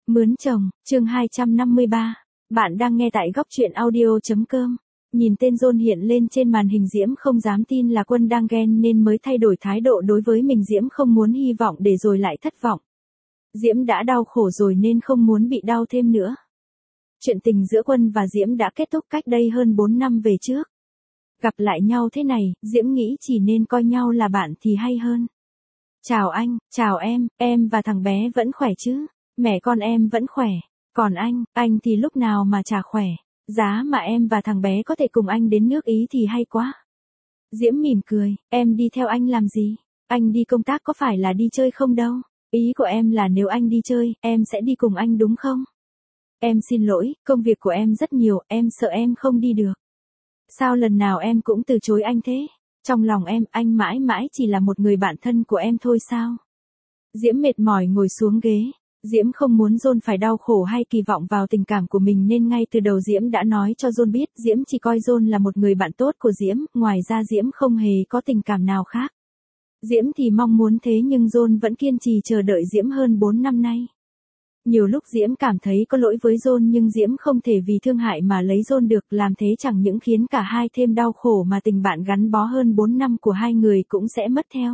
Mướn chồng, chương 253. Bạn đang nghe tại góc truyện audio.com. Nhìn tên John hiện lên trên màn hình, Diễm không dám tin là Quân đang ghen nên mới thay đổi thái độ đối với mình. Diễm không muốn hy vọng để rồi lại thất vọng. Diễm đã đau khổ rồi nên không muốn bị đau thêm nữa. Chuyện tình giữa Quân và Diễm đã kết thúc cách đây hơn 4 năm về trước. Gặp lại nhau thế này, Diễm nghĩ chỉ nên coi nhau là bạn thì hay hơn. Chào anh, chào em và thằng bé vẫn khỏe chứ? Mẹ con em vẫn khỏe. Còn anh thì lúc nào mà chả khỏe. Giá mà em và thằng bé có thể cùng anh đến nước Ý thì hay quá. Diễm mỉm cười, em đi theo anh làm gì? Anh đi công tác có phải là đi chơi không đâu. Ý của em là nếu anh đi chơi, em sẽ đi cùng anh đúng không? Em xin lỗi, công việc của em rất nhiều, em sợ em không đi được. Sao lần nào em cũng từ chối anh thế? Trong lòng em, anh mãi mãi chỉ là một người bạn thân của em thôi sao? Diễm mệt mỏi ngồi xuống ghế. Diễm không muốn John phải đau khổ hay kỳ vọng vào tình cảm của mình nên ngay từ đầu Diễm đã nói cho John biết Diễm chỉ coi John là một người bạn tốt của Diễm, ngoài ra Diễm không hề có tình cảm nào khác. Diễm thì mong muốn thế nhưng John vẫn kiên trì chờ đợi Diễm hơn 4 năm nay. Nhiều lúc Diễm cảm thấy có lỗi với John nhưng Diễm không thể vì thương hại mà lấy John được, làm thế chẳng những khiến cả hai thêm đau khổ mà tình bạn gắn bó hơn 4 năm của hai người cũng sẽ mất theo.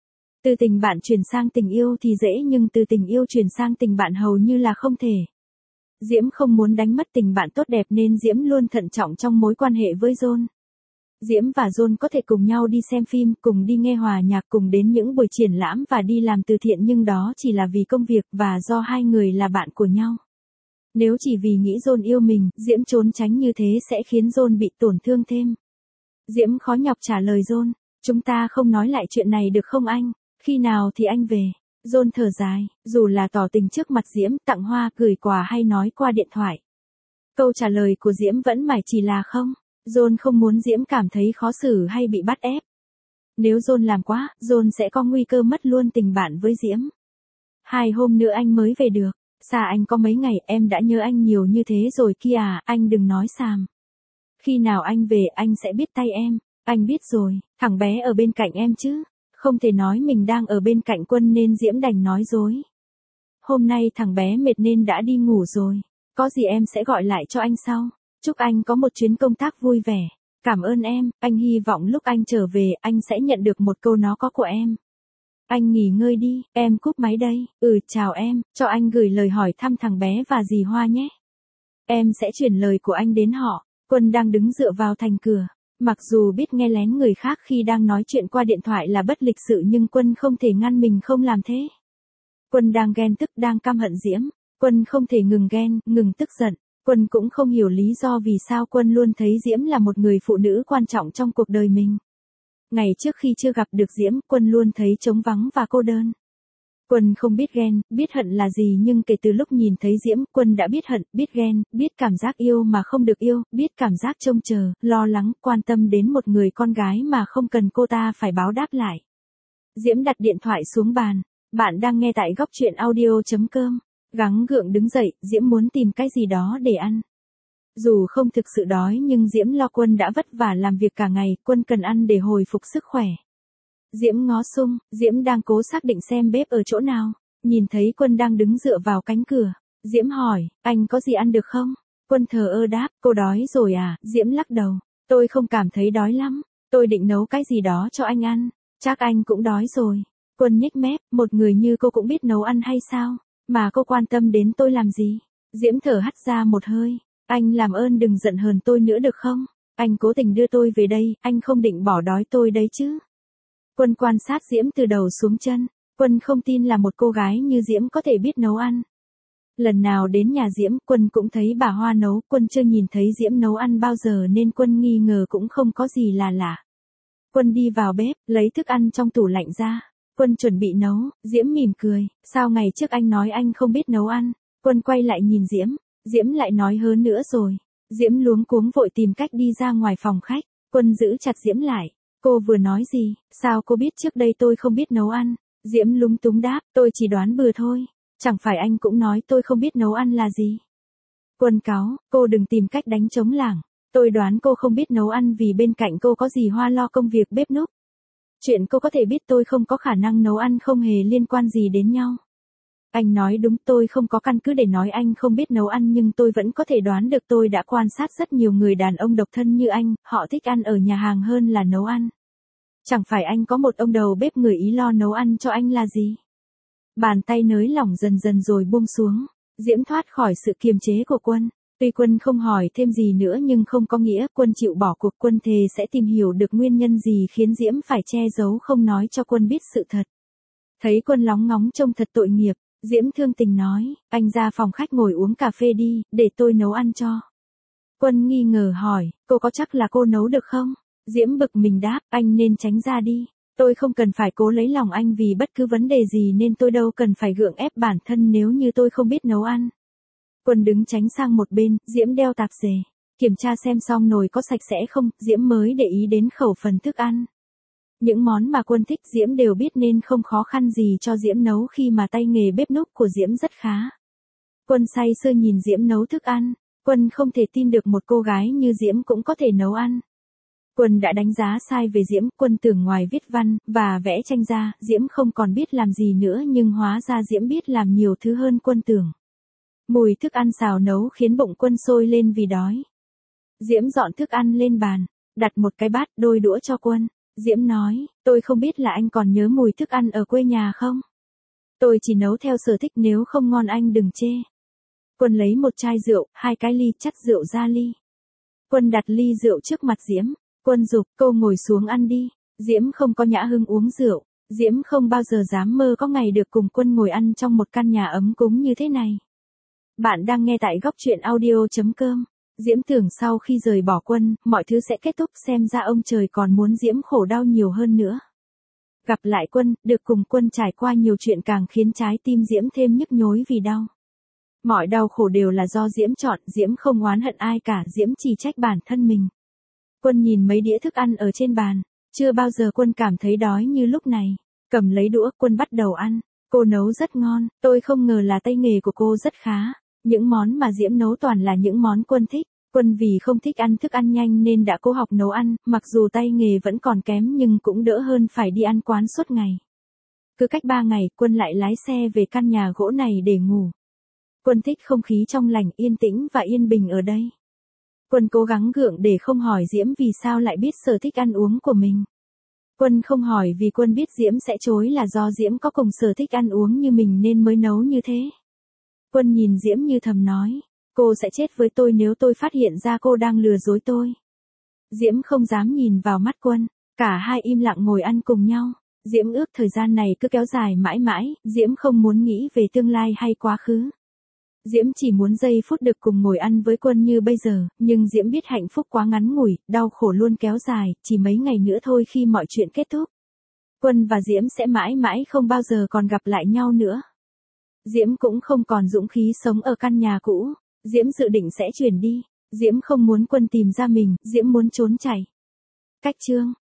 Từ tình bạn chuyển sang tình yêu thì dễ nhưng từ tình yêu chuyển sang tình bạn hầu như là không thể. Diễm không muốn đánh mất tình bạn tốt đẹp nên Diễm luôn thận trọng trong mối quan hệ với John. Diễm và John có thể cùng nhau đi xem phim, cùng đi nghe hòa nhạc, cùng đến những buổi triển lãm và đi làm từ thiện nhưng đó chỉ là vì công việc và do hai người là bạn của nhau. Nếu chỉ vì nghĩ John yêu mình, Diễm trốn tránh như thế sẽ khiến John bị tổn thương thêm. Diễm khó nhọc trả lời John, chúng ta không nói lại chuyện này được không anh? Khi nào thì anh về? John thở dài, dù là tỏ tình trước mặt Diễm, tặng hoa, gửi quà hay nói qua điện thoại. Câu trả lời của Diễm vẫn mãi chỉ là không. John không muốn Diễm cảm thấy khó xử hay bị bắt ép. Nếu John làm quá, John sẽ có nguy cơ mất luôn tình bạn với Diễm. 2 hôm nữa anh mới về được. Xa anh có mấy ngày, em đã nhớ anh nhiều như thế rồi kia à, anh đừng nói xàm. Khi nào anh về anh sẽ biết tay em. Anh biết rồi, thằng bé ở bên cạnh em chứ. Không thể nói mình đang ở bên cạnh Quân nên Diễm đành nói dối. Hôm nay thằng bé mệt nên đã đi ngủ rồi. Có gì em sẽ gọi lại cho anh sau. Chúc anh có một chuyến công tác vui vẻ. Cảm ơn em, anh hy vọng lúc anh trở về anh sẽ nhận được một câu nó có của em. Anh nghỉ ngơi đi, em cúp máy đây. Chào em, cho anh gửi lời hỏi thăm thằng bé và dì Hoa nhé. Em sẽ chuyển lời của anh đến họ. Quân đang đứng dựa vào thành cửa. Mặc dù biết nghe lén người khác khi đang nói chuyện qua điện thoại là bất lịch sự nhưng Quân không thể ngăn mình không làm thế. Quân đang ghen tức, đang căm hận Diễm. Quân không thể ngừng ghen, ngừng tức giận. Quân cũng không hiểu lý do vì sao Quân luôn thấy Diễm là một người phụ nữ quan trọng trong cuộc đời mình. Ngày trước khi chưa gặp được Diễm, Quân luôn thấy trống vắng và cô đơn. Quân không biết ghen, biết hận là gì nhưng kể từ lúc nhìn thấy Diễm, Quân đã biết hận, biết ghen, biết cảm giác yêu mà không được yêu, biết cảm giác trông chờ, lo lắng, quan tâm đến một người con gái mà không cần cô ta phải báo đáp lại. Diễm đặt điện thoại xuống bàn. Bạn đang nghe tại góc truyện audio.com. Gắng gượng đứng dậy, Diễm muốn tìm cái gì đó để ăn. Dù không thực sự đói nhưng Diễm lo Quân đã vất vả làm việc cả ngày, Quân cần ăn để hồi phục sức khỏe. Diễm ngó xung, Diễm đang cố xác định xem bếp ở chỗ nào. Nhìn thấy Quân đang đứng dựa vào cánh cửa. Diễm hỏi, anh có gì ăn được không? Quân thờ ơ đáp, cô đói rồi à? Diễm lắc đầu, tôi không cảm thấy đói lắm. Tôi định nấu cái gì đó cho anh ăn. Chắc anh cũng đói rồi. Quân nhếch mép, một người như cô cũng biết nấu ăn hay sao? Mà cô quan tâm đến tôi làm gì? Diễm thở hắt ra một hơi. Anh làm ơn đừng giận hờn tôi nữa được không? Anh cố tình đưa tôi về đây, anh không định bỏ đói tôi đấy chứ? Quân quan sát Diễm từ đầu xuống chân. Quân không tin là một cô gái như Diễm có thể biết nấu ăn. Lần nào đến nhà Diễm, Quân cũng thấy bà Hoa nấu. Quân chưa nhìn thấy Diễm nấu ăn bao giờ nên Quân nghi ngờ cũng không có gì là lạ. Quân đi vào bếp, lấy thức ăn trong tủ lạnh ra. Quân chuẩn bị nấu. Diễm mỉm cười, sao ngày trước anh nói anh không biết nấu ăn? Quân quay lại nhìn Diễm. Diễm lại nói hơn nữa rồi. Diễm luống cuống vội tìm cách đi ra ngoài phòng khách. Quân giữ chặt Diễm lại. Cô vừa nói gì? Sao cô biết trước đây tôi không biết nấu ăn? Diễm lúng túng đáp, tôi chỉ đoán bừa thôi. Chẳng phải anh cũng nói tôi không biết nấu ăn là gì? Quân cáu, cô đừng tìm cách đánh trống lảng. Tôi đoán cô không biết nấu ăn vì bên cạnh cô có dì Hoa lo công việc bếp núc. Chuyện cô có thể biết tôi không có khả năng nấu ăn không hề liên quan gì đến nhau. Anh nói đúng, tôi không có căn cứ để nói anh không biết nấu ăn, nhưng tôi vẫn có thể đoán được, tôi đã quan sát rất nhiều người đàn ông độc thân như anh, họ thích ăn ở nhà hàng hơn là nấu ăn. Chẳng phải anh có một ông đầu bếp người Ý lo nấu ăn cho anh là gì? Bàn tay nới lỏng dần dần rồi buông xuống. Diễm thoát khỏi sự kiềm chế của Quân. Tuy Quân không hỏi thêm gì nữa nhưng không có nghĩa Quân chịu bỏ cuộc. Quân thề sẽ tìm hiểu được nguyên nhân gì khiến Diễm phải che giấu không nói cho Quân biết sự thật. Thấy Quân lóng ngóng trông thật tội nghiệp, Diễm thương tình nói, anh ra phòng khách ngồi uống cà phê đi, để tôi nấu ăn cho. Quân nghi ngờ hỏi, cô có chắc là cô nấu được không? Diễm bực mình đáp, anh nên tránh ra đi. Tôi không cần phải cố lấy lòng anh vì bất cứ vấn đề gì nên tôi đâu cần phải gượng ép bản thân nếu như tôi không biết nấu ăn. Quân đứng tránh sang một bên, Diễm đeo tạp dề. Kiểm tra xem xong nồi có sạch sẽ không, Diễm mới để ý đến khẩu phần thức ăn. Những món mà Quân thích Diễm đều biết nên không khó khăn gì cho Diễm nấu khi mà tay nghề bếp núc của Diễm rất khá. Quân say sưa nhìn Diễm nấu thức ăn. Quân không thể tin được một cô gái như Diễm cũng có thể nấu ăn. Quân đã đánh giá sai về Diễm, Quân tưởng ngoài viết văn và vẽ tranh ra, Diễm không còn biết làm gì nữa nhưng hóa ra Diễm biết làm nhiều thứ hơn Quân tưởng. Mùi thức ăn xào nấu khiến bụng Quân sôi lên vì đói. Diễm dọn thức ăn lên bàn, đặt một cái bát đôi đũa cho Quân. Diễm nói, tôi không biết là anh còn nhớ mùi thức ăn ở quê nhà không? Tôi chỉ nấu theo sở thích, nếu không ngon anh đừng chê. Quân lấy một chai rượu, 2 cái ly, chắt rượu ra ly. Quân đặt ly rượu trước mặt Diễm. Quân giục, cô ngồi xuống ăn đi. Diễm không có nhã hứng uống rượu. Diễm không bao giờ dám mơ có ngày được cùng Quân ngồi ăn trong một căn nhà ấm cúng như thế này. Bạn đang nghe tại góc truyện audio.com. Diễm tưởng sau khi rời bỏ Quân, mọi thứ sẽ kết thúc, xem ra ông trời còn muốn Diễm khổ đau nhiều hơn nữa. Gặp lại Quân, được cùng Quân trải qua nhiều chuyện càng khiến trái tim Diễm thêm nhức nhối vì đau. Mọi đau khổ đều là do Diễm chọn, Diễm không oán hận ai cả, Diễm chỉ trách bản thân mình. Quân nhìn mấy đĩa thức ăn ở trên bàn, chưa bao giờ Quân cảm thấy đói như lúc này. Cầm lấy đũa, Quân bắt đầu ăn. Cô nấu rất ngon, tôi không ngờ là tay nghề của cô rất khá. Những món mà Diễm nấu toàn là những món Quân thích. Quân vì không thích ăn thức ăn nhanh nên đã cố học nấu ăn, mặc dù tay nghề vẫn còn kém nhưng cũng đỡ hơn phải đi ăn quán suốt ngày. Cứ cách 3 ngày, Quân lại lái xe về căn nhà gỗ này để ngủ. Quân thích không khí trong lành, yên tĩnh và yên bình ở đây. Quân cố gắng gượng để không hỏi Diễm vì sao lại biết sở thích ăn uống của mình. Quân không hỏi vì Quân biết Diễm sẽ chối, là do Diễm có cùng sở thích ăn uống như mình nên mới nấu như thế. Quân nhìn Diễm như thầm nói, cô sẽ chết với tôi nếu tôi phát hiện ra cô đang lừa dối tôi. Diễm không dám nhìn vào mắt Quân, cả hai im lặng ngồi ăn cùng nhau. Diễm ước thời gian này cứ kéo dài mãi mãi, Diễm không muốn nghĩ về tương lai hay quá khứ. Diễm chỉ muốn giây phút được cùng ngồi ăn với Quân như bây giờ, nhưng Diễm biết hạnh phúc quá ngắn ngủi, đau khổ luôn kéo dài, chỉ mấy ngày nữa thôi khi mọi chuyện kết thúc. Quân và Diễm sẽ mãi mãi không bao giờ còn gặp lại nhau nữa. Diễm cũng không còn dũng khí sống ở căn nhà cũ, Diễm dự định sẽ chuyển đi. Diễm không muốn Quân tìm ra mình, Diễm muốn trốn chạy. Cách chương